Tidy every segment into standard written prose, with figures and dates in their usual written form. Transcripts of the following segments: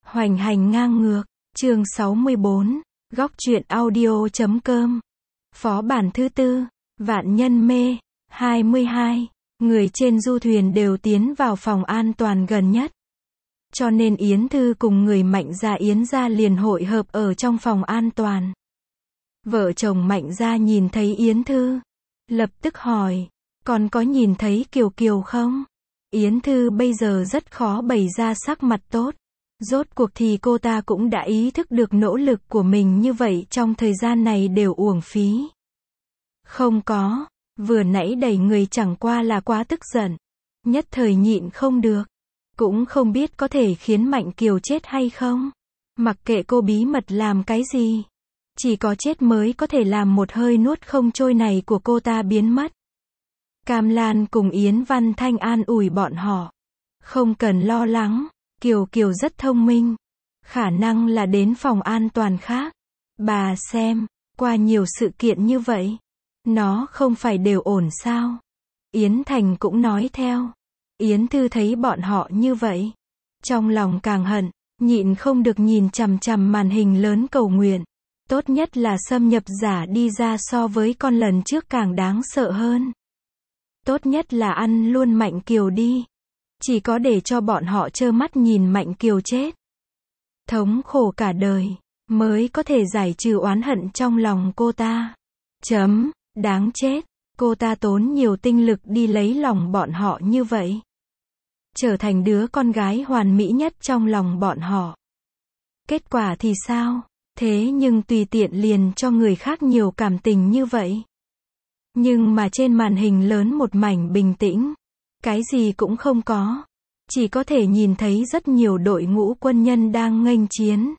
Hoành hành ngang ngược, chương 64, góc truyện audio.com. Phó bản thứ tư, vạn nhân mê, 22. Người trên du thuyền đều tiến vào phòng an toàn gần nhất. Cho nên Yến Thư cùng người Mạnh Gia Yến gia liền hội hợp ở trong phòng an toàn. Vợ chồng Mạnh Gia nhìn thấy Yến Thư, lập tức hỏi, còn có nhìn thấy Kiều Kiều không? Yến Thư bây giờ rất khó bày ra sắc mặt tốt. Rốt cuộc thì cô ta cũng đã ý thức được nỗ lực của mình như vậy trong thời gian này đều uổng phí. Không có, vừa nãy đẩy người chẳng qua là quá tức giận. Nhất thời nhịn không được. Cũng không biết có thể khiến Mạnh Kiều chết hay không. Mặc kệ cô bí mật làm cái gì. Chỉ có chết mới có thể làm một hơi nuốt không trôi này của cô ta biến mất. Cam Lan cùng Yến Văn Thanh an ủi bọn họ. Không cần lo lắng. Kiều Kiều rất thông minh. Khả năng là đến phòng an toàn khác. Bà xem, qua nhiều sự kiện như vậy. Nó không phải đều ổn sao? Yến Thành cũng nói theo. Yến Thư thấy bọn họ như vậy. Trong lòng càng hận, nhịn không được nhìn chằm chằm màn hình lớn cầu nguyện. Tốt nhất là xâm nhập giả đi ra so với con lần trước càng đáng sợ hơn. Tốt nhất là ăn luôn Mạnh Kiều đi. Chỉ có để cho bọn họ trơ mắt nhìn Mạnh Kiều chết. Thống khổ cả đời, mới có thể giải trừ oán hận trong lòng cô ta. Đáng chết, cô ta tốn nhiều tinh lực đi lấy lòng bọn họ như vậy. Trở thành đứa con gái hoàn mỹ nhất trong lòng bọn họ. Kết quả thì sao? Thế nhưng tùy tiện liền cho người khác nhiều cảm tình như vậy. Nhưng mà trên màn hình lớn một mảnh bình tĩnh. Cái gì cũng không có. Chỉ có thể nhìn thấy rất nhiều đội ngũ quân nhân đang nghênh chiến.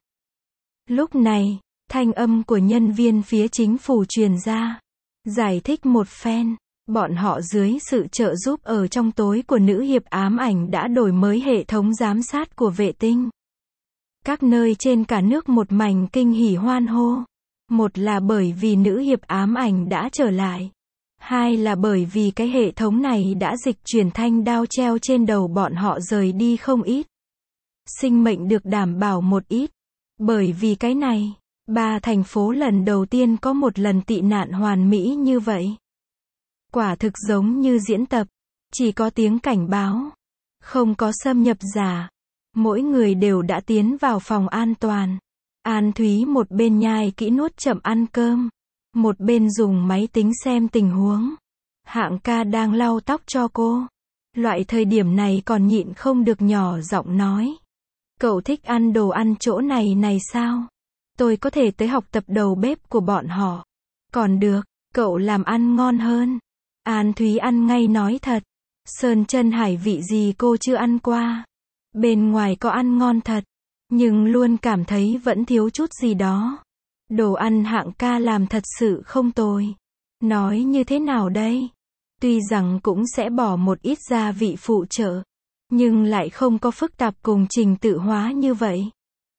Lúc này, thanh âm của nhân viên phía chính phủ truyền ra. Giải thích một phen. Bọn họ dưới sự trợ giúp ở trong tối của nữ hiệp ám ảnh đã đổi mới hệ thống giám sát của vệ tinh. Các nơi trên cả nước một mảnh kinh hỉ hoan hô. Một là bởi vì nữ hiệp ám ảnh đã trở lại. Hai là bởi vì cái hệ thống này đã dịch chuyển thanh đao treo trên đầu bọn họ rời đi không ít. Sinh mệnh được đảm bảo một ít. Bởi vì cái này, 3 thành phố lần đầu tiên có một lần tị nạn hoàn mỹ như vậy. Quả thực giống như diễn tập. Chỉ có tiếng cảnh báo. Không có xâm nhập giả. Mỗi người đều đã tiến vào phòng an toàn. An Thúy một bên nhai kỹ nuốt chậm ăn cơm. Một bên dùng máy tính xem tình huống. Hạng ca đang lau tóc cho cô. Loại thời điểm này còn nhịn không được nhỏ giọng nói. Cậu thích ăn đồ ăn chỗ này sao? Tôi có thể tới học tập đầu bếp của bọn họ. Còn được, cậu làm ăn ngon hơn. An Thúy ăn ngay nói thật. Sơn chân hải vị gì cô chưa ăn qua. Bên ngoài có ăn ngon thật. Nhưng luôn cảm thấy vẫn thiếu chút gì đó. Đồ ăn Hạng ca làm thật sự không tồi. Nói như thế nào đây? Tuy rằng cũng sẽ bỏ một ít gia vị phụ trợ. Nhưng lại không có phức tạp cùng trình tự hóa như vậy.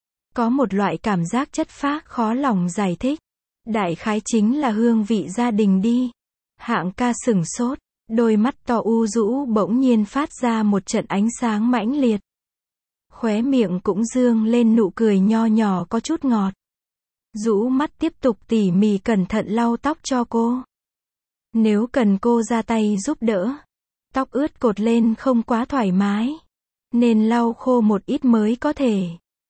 Có một loại cảm giác chất phác khó lòng giải thích. Đại khái chính là hương vị gia đình đi. Hạng ca sửng sốt. Đôi mắt to u rũ bỗng nhiên phát ra một trận ánh sáng mãnh liệt. Khóe miệng cũng dương lên nụ cười nho nhỏ có chút ngọt. Rũ mắt tiếp tục tỉ mỉ cẩn thận lau tóc cho cô. Nếu cần cô ra tay giúp đỡ. Tóc ướt cột lên không quá thoải mái. Nên lau khô một ít mới có thể.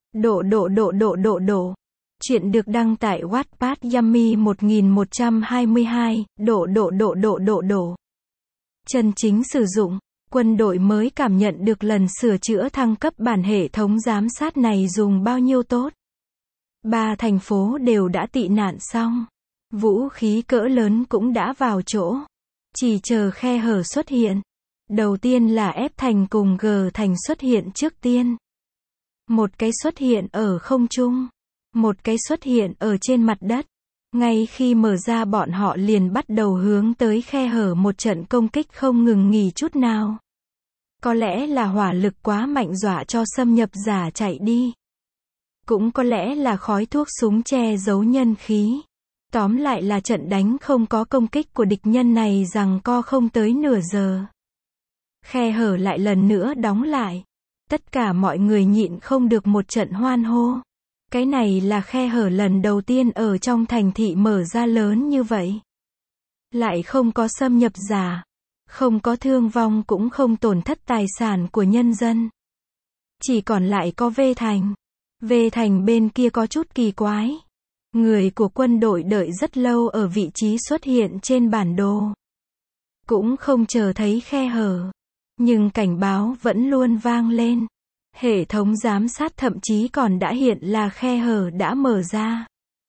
Độ. Chuyện được đăng tại Wattpad Yummy 1122. Độ. Chân chính sử dụng. Quân đội mới cảm nhận được lần sửa chữa thăng cấp bản hệ thống giám sát này dùng bao nhiêu tốt. 3 thành phố đều đã tị nạn xong. Vũ khí cỡ lớn cũng đã vào chỗ. Chỉ chờ khe hở xuất hiện. Đầu tiên là F thành cùng G thành xuất hiện trước tiên. Một cái xuất hiện ở không trung. Một cái xuất hiện ở trên mặt đất. Ngay khi mở ra bọn họ liền bắt đầu hướng tới khe hở một trận công kích không ngừng nghỉ chút nào. Có lẽ là hỏa lực quá mạnh dọa cho xâm nhập giả chạy đi. Cũng có lẽ là khói thuốc súng che giấu nhân khí. Tóm lại là trận đánh không có công kích của địch nhân này giằng co không tới nửa giờ. Khe hở lại lần nữa đóng lại. Tất cả mọi người nhịn không được một trận hoan hô. Cái này là khe hở lần đầu tiên ở trong thành thị mở ra lớn như vậy. Lại không có xâm nhập giả, không có thương vong cũng không tổn thất tài sản của nhân dân. Chỉ còn lại có V thành. V thành bên kia có chút kỳ quái. Người của quân đội đợi rất lâu ở vị trí xuất hiện trên bản đồ. Cũng không chờ thấy khe hở. Nhưng cảnh báo vẫn luôn vang lên. Hệ thống giám sát thậm chí còn đã hiện là khe hở đã mở ra.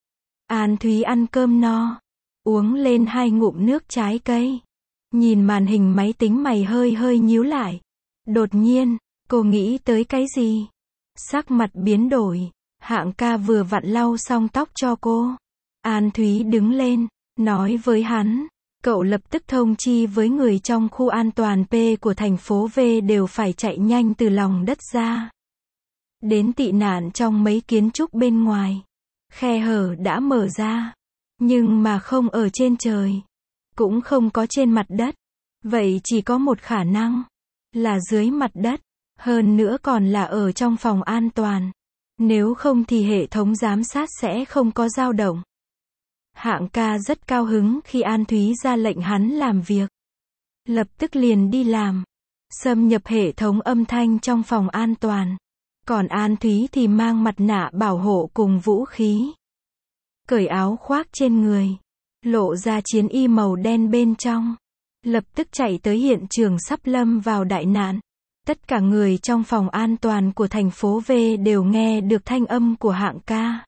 An Thúy ăn cơm no, uống lên 2 ngụm nước trái cây. Nhìn màn hình máy tính mày hơi hơi nhíu lại. Đột nhiên, cô nghĩ tới cái gì? Sắc mặt biến đổi. Hạng ca vừa vặn lau xong tóc cho cô. An Thúy đứng lên, nói với hắn. Cậu lập tức thông chi với người trong khu an toàn P của thành phố V đều phải chạy nhanh từ lòng đất ra. Đến tị nạn trong mấy kiến trúc bên ngoài. Khe hở đã mở ra. Nhưng mà không ở trên trời. Cũng không có trên mặt đất. Vậy chỉ có một khả năng. Là dưới mặt đất. Hơn nữa còn là ở trong phòng an toàn. Nếu không thì hệ thống giám sát sẽ không có dao động. Hạng ca rất cao hứng khi An Thúy ra lệnh hắn làm việc. Lập tức liền đi làm. Xâm nhập hệ thống âm thanh trong phòng an toàn. Còn An Thúy thì mang mặt nạ bảo hộ cùng vũ khí. Cởi áo khoác trên người. Lộ ra chiến y màu đen bên trong. Lập tức chạy tới hiện trường sắp lâm vào đại nạn. Tất cả người trong phòng an toàn của thành phố V đều nghe được thanh âm của Hạng ca.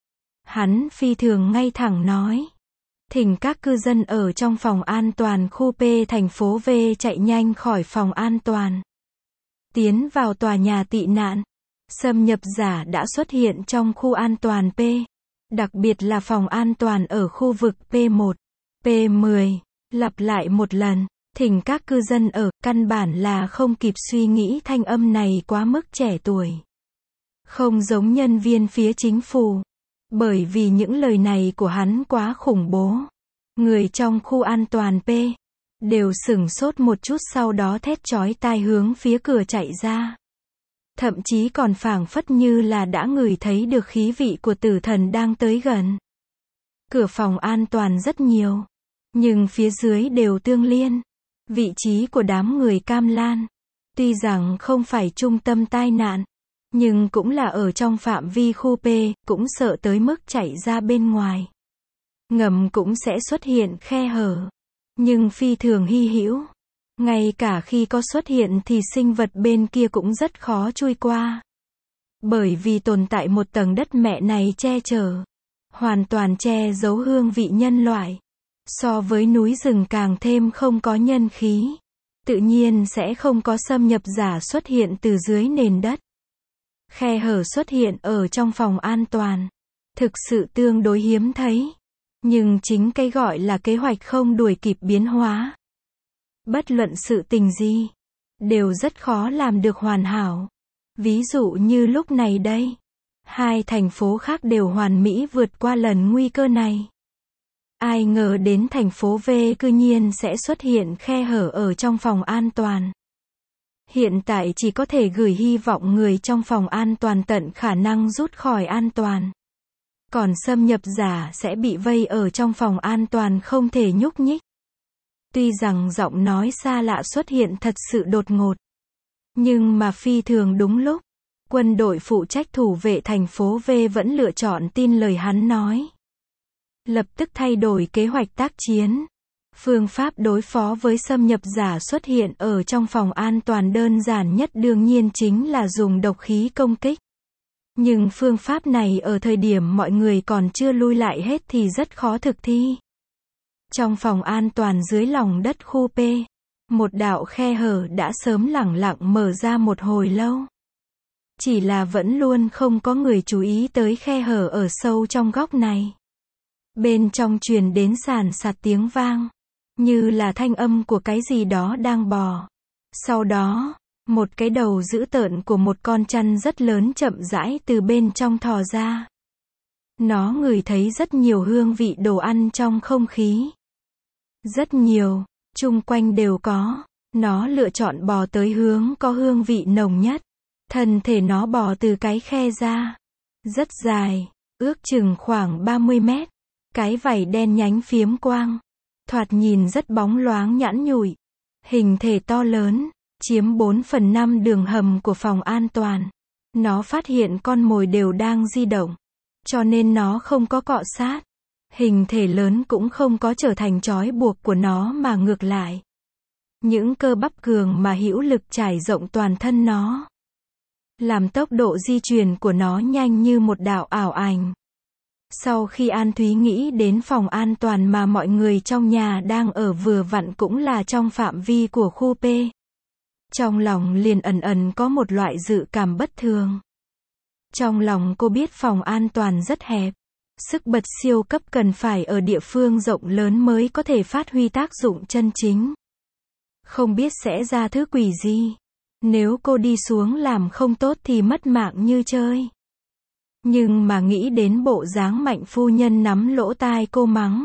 Hắn phi thường ngay thẳng nói. Thỉnh các cư dân ở trong phòng an toàn khu P thành phố V chạy nhanh khỏi phòng an toàn. Tiến vào tòa nhà tị nạn. Xâm nhập giả đã xuất hiện trong khu an toàn P. Đặc biệt là phòng an toàn ở khu vực P1, P10. Lặp lại một lần. Thỉnh các cư dân ở, căn bản là không kịp suy nghĩ thanh âm này quá mức trẻ tuổi. Không giống nhân viên phía chính phủ. Bởi vì những lời này của hắn quá khủng bố. Người trong khu an toàn P đều sửng sốt một chút sau đó thét chói tai hướng phía cửa chạy ra. Thậm chí còn phảng phất như là đã ngửi thấy được khí vị của tử thần đang tới gần. Cửa phòng an toàn rất nhiều. Nhưng phía dưới đều tương liên. Vị trí của đám người Cam Lan. Tuy rằng không phải trung tâm tai nạn. Nhưng cũng là ở trong phạm vi khu P, cũng sợ tới mức chạy ra bên ngoài. Ngầm cũng sẽ xuất hiện khe hở. Nhưng phi thường hy hữu. Ngay cả khi có xuất hiện thì sinh vật bên kia cũng rất khó chui qua. Bởi vì tồn tại một tầng đất mẹ này che chở. Hoàn toàn che giấu hương vị nhân loại. So với núi rừng càng thêm không có nhân khí. Tự nhiên sẽ không có xâm nhập giả xuất hiện từ dưới nền đất. Khe hở xuất hiện ở trong phòng an toàn. Thực sự tương đối hiếm thấy. Nhưng chính cái gọi là kế hoạch không đuổi kịp biến hóa. Bất luận sự tình gì, đều rất khó làm được hoàn hảo. Ví dụ như lúc này đây. 2 thành phố khác đều hoàn mỹ vượt qua lần nguy cơ này. Ai ngờ đến thành phố V cư nhiên sẽ xuất hiện khe hở ở trong phòng an toàn. Hiện tại chỉ có thể gửi hy vọng người trong phòng an toàn tận khả năng rút khỏi an toàn. Còn xâm nhập giả sẽ bị vây ở trong phòng an toàn không thể nhúc nhích. Tuy rằng giọng nói xa lạ xuất hiện thật sự đột ngột. Nhưng mà phi thường đúng lúc. Quân đội phụ trách thủ vệ thành phố V vẫn lựa chọn tin lời hắn nói. Lập tức thay đổi kế hoạch tác chiến. Phương pháp đối phó với xâm nhập giả xuất hiện ở trong phòng an toàn đơn giản nhất đương nhiên chính là dùng độc khí công kích. Nhưng phương pháp này ở thời điểm mọi người còn chưa lui lại hết thì rất khó thực thi. Trong phòng an toàn dưới lòng đất khu P, một đạo khe hở đã sớm lẳng lặng mở ra một hồi lâu. Chỉ là vẫn luôn không có người chú ý tới khe hở ở sâu trong góc này. Bên trong truyền đến sàn sạt tiếng vang, như là thanh âm của cái gì đó đang bò. Sau đó, một cái đầu dữ tợn của một con chăn rất lớn chậm rãi từ bên trong thò ra. Nó ngửi thấy rất nhiều hương vị đồ ăn trong không khí. Rất nhiều, chung quanh đều có. Nó lựa chọn bò tới hướng có hương vị nồng nhất. Thân thể nó bò từ cái khe ra. Rất dài, ước chừng khoảng 30 mét. Cái vảy đen nhánh phiếm quang. Thoạt nhìn rất bóng loáng nhẵn nhụi. Hình thể to lớn, chiếm 4/5 đường hầm của phòng an toàn. Nó phát hiện con mồi đều đang di động. Cho nên nó không có cọ sát. Hình thể lớn cũng không có trở thành trói buộc của nó mà ngược lại. Những cơ bắp cường mà hữu lực trải rộng toàn thân nó. Làm tốc độ di chuyển của nó nhanh như một đạo ảo ảnh. Sau khi An Thúy nghĩ đến phòng an toàn mà mọi người trong nhà đang ở vừa vặn cũng là trong phạm vi của khu P. Trong lòng liền ẩn ẩn có một loại dự cảm bất thường. Trong lòng cô biết phòng an toàn rất hẹp. Sức bật siêu cấp cần phải ở địa phương rộng lớn mới có thể phát huy tác dụng chân chính. Không biết sẽ ra thứ quỷ gì. Nếu cô đi xuống làm không tốt thì mất mạng như chơi. Nhưng mà nghĩ đến bộ dáng Mạnh phu nhân nắm lỗ tai cô mắng.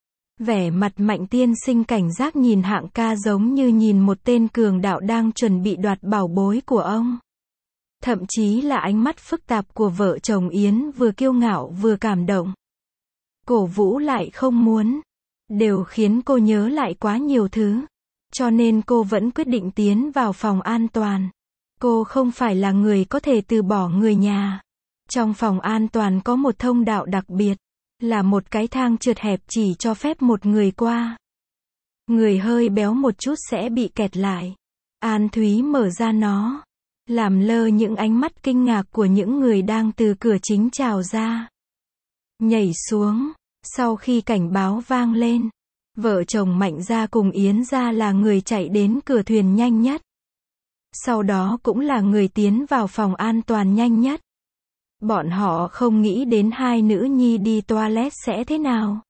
Vẻ mặt Mạnh tiên sinh cảnh giác nhìn Hạng ca giống như nhìn một tên cường đạo đang chuẩn bị đoạt bảo bối của ông. Thậm chí là ánh mắt phức tạp của vợ chồng Yến vừa kiêu ngạo vừa cảm động. Cổ vũ lại không muốn. Đều khiến cô nhớ lại quá nhiều thứ. Cho nên cô vẫn quyết định tiến vào phòng an toàn. Cô không phải là người có thể từ bỏ người nhà. Trong phòng an toàn có một thông đạo đặc biệt. Là một cái thang trượt hẹp chỉ cho phép một người qua. Người hơi béo một chút sẽ bị kẹt lại. An Thúy mở ra nó. Làm lơ những ánh mắt kinh ngạc của những người đang từ cửa chính trào ra. Nhảy xuống. Sau khi cảnh báo vang lên. Vợ chồng Mạnh gia cùng Yến gia là người chạy đến cửa thuyền nhanh nhất. Sau đó cũng là người tiến vào phòng an toàn nhanh nhất. Bọn họ không nghĩ đến hai nữ nhi đi toilet sẽ thế nào.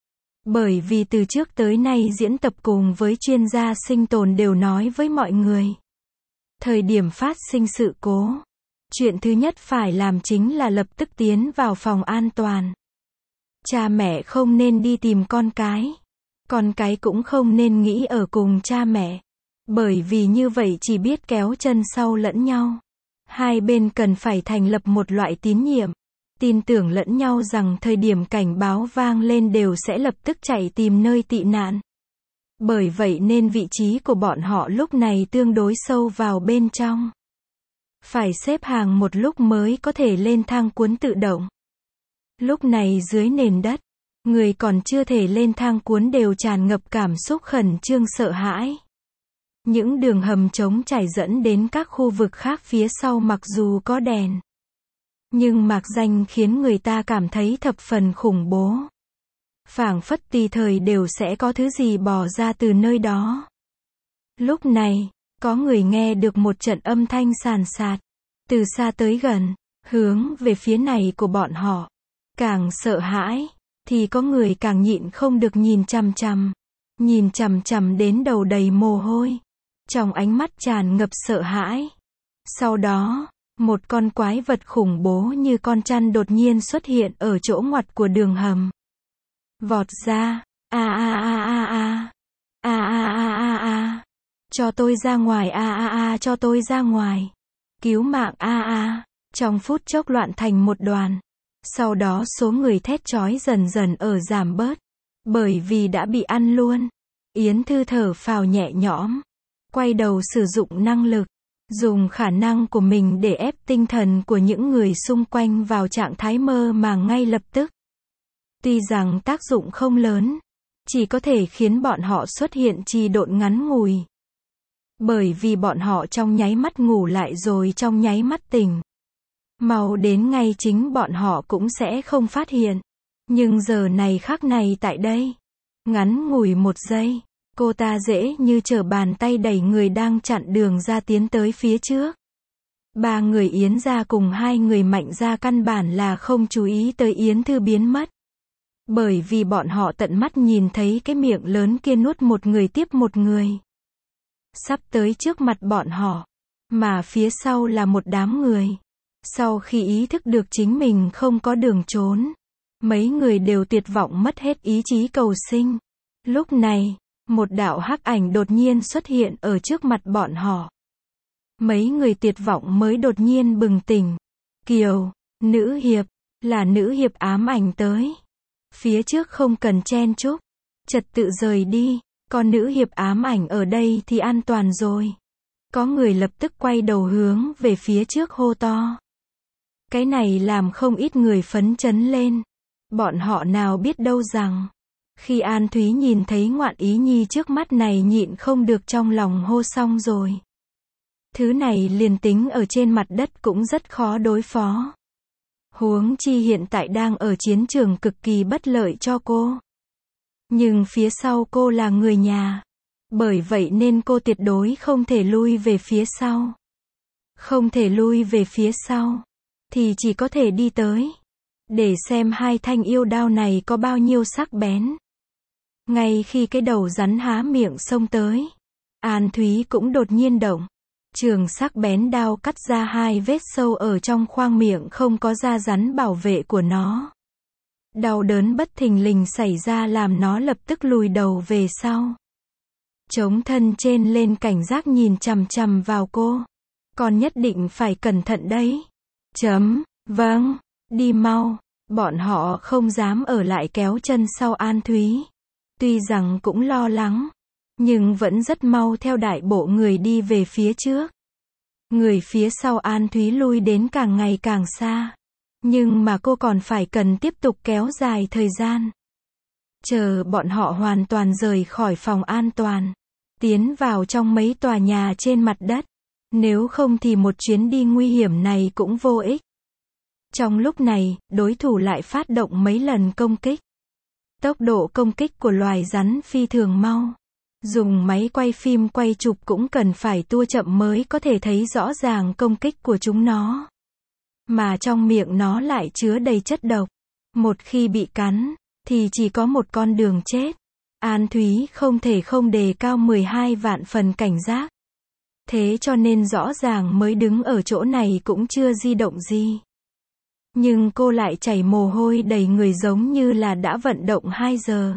Bởi vì từ trước tới nay diễn tập cùng với chuyên gia sinh tồn đều nói với mọi người. Thời điểm phát sinh sự cố, chuyện thứ nhất phải làm chính là lập tức tiến vào phòng an toàn. Cha mẹ không nên đi tìm con cái. Con cái cũng không nên nghĩ ở cùng cha mẹ. Bởi vì như vậy chỉ biết kéo chân sau lẫn nhau. Hai bên cần phải thành lập một loại tín nhiệm. Tin tưởng lẫn nhau rằng thời điểm cảnh báo vang lên đều sẽ lập tức chạy tìm nơi tị nạn. Bởi vậy nên vị trí của bọn họ lúc này tương đối sâu vào bên trong. Phải xếp hàng một lúc mới có thể lên thang cuốn tự động. Lúc này dưới nền đất, người còn chưa thể lên thang cuốn đều tràn ngập cảm xúc khẩn trương sợ hãi. Những đường hầm trống trải dẫn đến các khu vực khác phía sau mặc dù có đèn. Nhưng mạc danh khiến người ta cảm thấy thập phần khủng bố. Phảng phất tùy thời đều sẽ có thứ gì bò ra từ nơi đó. Lúc này, có người nghe được một trận âm thanh sàn sạt. Từ xa tới gần, hướng về phía này của bọn họ. Càng sợ hãi, thì có người càng nhịn không được nhìn chằm chằm. Nhìn chằm chằm đến đầu đầy mồ hôi. Trong ánh mắt tràn ngập sợ hãi. Sau đó, một con quái vật khủng bố như con trăn đột nhiên xuất hiện ở chỗ ngoặt của đường hầm. Vọt ra, a a a a a, a a a a a, cho tôi ra ngoài a a a cho tôi ra ngoài. Cứu mạng a a, trong phút chốc loạn thành một đoàn. Sau đó số người thét chói dần dần ở giảm bớt. Bởi vì đã bị ăn luôn. Yến Thư thở phào nhẹ nhõm. Quay đầu sử dụng năng lực. Dùng khả năng của mình để ép tinh thần của những người xung quanh vào trạng thái mơ màng ngay lập tức. Tuy rằng tác dụng không lớn. Chỉ có thể khiến bọn họ xuất hiện trì độn ngắn ngủi. Bởi vì bọn họ trong nháy mắt ngủ lại rồi trong nháy mắt tỉnh. Mau đến ngay chính bọn họ cũng sẽ không phát hiện. Nhưng giờ này khắc này tại đây. Ngắn ngủi một giây. Cô ta dễ như trở bàn tay đẩy người đang chặn đường ra tiến tới phía trước. Ba người Yến gia cùng hai người Mạnh gia căn bản là không chú ý tới Yến Thư biến mất. Bởi vì bọn họ tận mắt nhìn thấy cái miệng lớn kia nuốt một người tiếp một người. Sắp tới trước mặt bọn họ. Mà phía sau là một đám người. Sau khi ý thức được chính mình không có đường trốn. Mấy người đều tuyệt vọng mất hết ý chí cầu sinh. Lúc này, một đạo hắc ảnh đột nhiên xuất hiện ở trước mặt bọn họ. Mấy người tuyệt vọng mới đột nhiên bừng tỉnh. Kiều, nữ hiệp, là nữ hiệp ám ảnh tới. Phía trước không cần chen chúc, trật tự rời đi, còn nữ hiệp ám ảnh ở đây thì an toàn rồi. Có người lập tức quay đầu hướng về phía trước hô to. Cái này làm không ít người phấn chấn lên. Bọn họ nào biết đâu rằng, khi An Thúy nhìn thấy ngoạn ý nhi trước mắt này nhịn không được trong lòng hô xong rồi. Thứ này liền tính ở trên mặt đất cũng rất khó đối phó. Huống chi hiện tại đang ở chiến trường cực kỳ bất lợi cho cô. Nhưng phía sau cô là người nhà. Bởi vậy nên cô tuyệt đối không thể lui về phía sau. Không thể lui về phía sau, thì chỉ có thể đi tới. Để xem hai thanh yêu đao này có bao nhiêu sắc bén. Ngay khi cái đầu rắn há miệng xông tới, An Thúy cũng đột nhiên động. Trường sắc bén đao cắt ra hai vết sâu ở trong khoang miệng không có da rắn bảo vệ của nó. Đau đớn bất thình lình xảy ra làm nó lập tức lùi đầu về sau. Chống thân trên lên cảnh giác nhìn chằm chằm vào cô. Con nhất định phải cẩn thận đấy. Vâng, đi mau. Bọn họ không dám ở lại kéo chân sau An Thúy. Tuy rằng cũng lo lắng, nhưng vẫn rất mau theo đại bộ người đi về phía trước. Người phía sau An Thúy lui đến càng ngày càng xa. Nhưng mà cô còn phải cần tiếp tục kéo dài thời gian. Chờ bọn họ hoàn toàn rời khỏi phòng an toàn. Tiến vào trong mấy tòa nhà trên mặt đất. Nếu không thì một chuyến đi nguy hiểm này cũng vô ích. Trong lúc này, đối thủ lại phát động mấy lần công kích. Tốc độ công kích của loài rắn phi thường mau. Dùng máy quay phim quay chụp cũng cần phải tua chậm mới có thể thấy rõ ràng công kích của chúng nó. Mà trong miệng nó lại chứa đầy chất độc. Một khi bị cắn, thì chỉ có một con đường chết. An Thúy không thể không đề cao 12 vạn phần cảnh giác. Thế cho nên rõ ràng mới đứng ở chỗ này cũng chưa di động gì. Nhưng cô lại chảy mồ hôi đầy người giống như là đã vận động 2 giờ.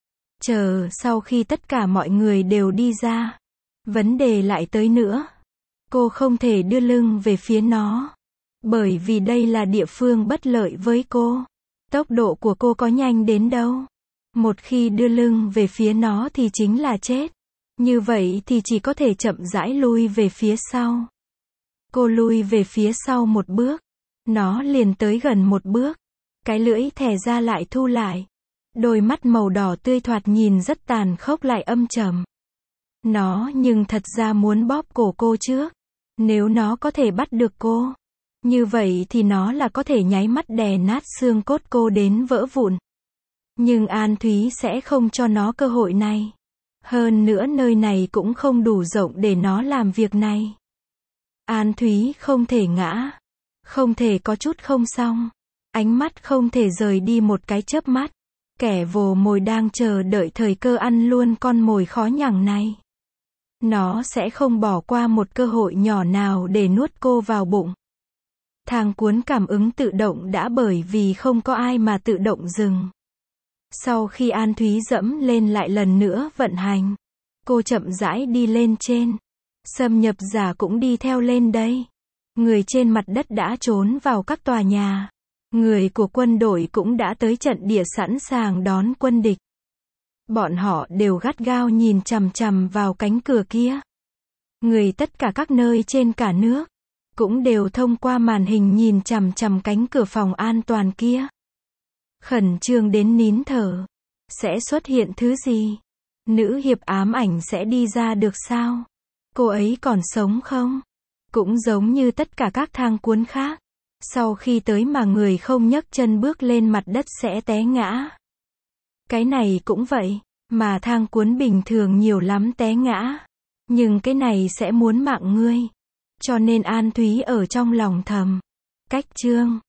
Chờ sau khi tất cả mọi người đều đi ra. Vấn đề lại tới nữa. Cô không thể đưa lưng về phía nó. Bởi vì đây là địa phương bất lợi với cô. Tốc độ của cô có nhanh đến đâu. Một khi đưa lưng về phía nó thì chính là chết. Như vậy thì chỉ có thể chậm rãi lui về phía sau. Cô lui về phía sau một bước. Nó liền tới gần một bước. Cái lưỡi thè ra lại thu lại. Đôi mắt màu đỏ tươi thoạt nhìn rất tàn khốc lại âm trầm. Nó nhưng thật ra muốn bóp cổ cô trước. Nếu nó có thể bắt được cô. Như vậy thì nó là có thể nháy mắt đè nát xương cốt cô đến vỡ vụn. Nhưng An Thúy sẽ không cho nó cơ hội này. Hơn nữa nơi này cũng không đủ rộng để nó làm việc này. An Thúy không thể ngã. Không thể có chút không xong. Ánh mắt không thể rời đi một cái chớp mắt. Kẻ vồ mồi đang chờ đợi thời cơ ăn luôn con mồi khó nhằn này. Nó sẽ không bỏ qua một cơ hội nhỏ nào để nuốt cô vào bụng. Thang cuốn cảm ứng tự động đã bởi vì không có ai mà tự động dừng. Sau khi An Thúy dẫm lên lại lần nữa vận hành. Cô chậm rãi đi lên trên. Xâm nhập giả cũng đi theo lên đây. Người trên mặt đất đã trốn vào các tòa nhà. Người của quân đội cũng đã tới trận địa sẵn sàng đón quân địch. Bọn họ đều gắt gao nhìn chằm chằm vào cánh cửa kia. Người tất cả các nơi trên cả nước cũng đều thông qua màn hình nhìn chằm chằm cánh cửa phòng an toàn kia. Khẩn trương đến nín thở. Sẽ xuất hiện thứ gì? Nữ hiệp ám ảnh sẽ đi ra được sao? Cô ấy còn sống không? Cũng giống như tất cả các thang cuốn khác. Sau khi tới mà người không nhấc chân bước lên mặt đất sẽ té ngã. Cái này cũng vậy. Mà thang cuốn bình thường nhiều lắm té ngã. Nhưng cái này sẽ muốn mạng ngươi. Cho nên An Thúy ở trong lòng thầm. Cách chương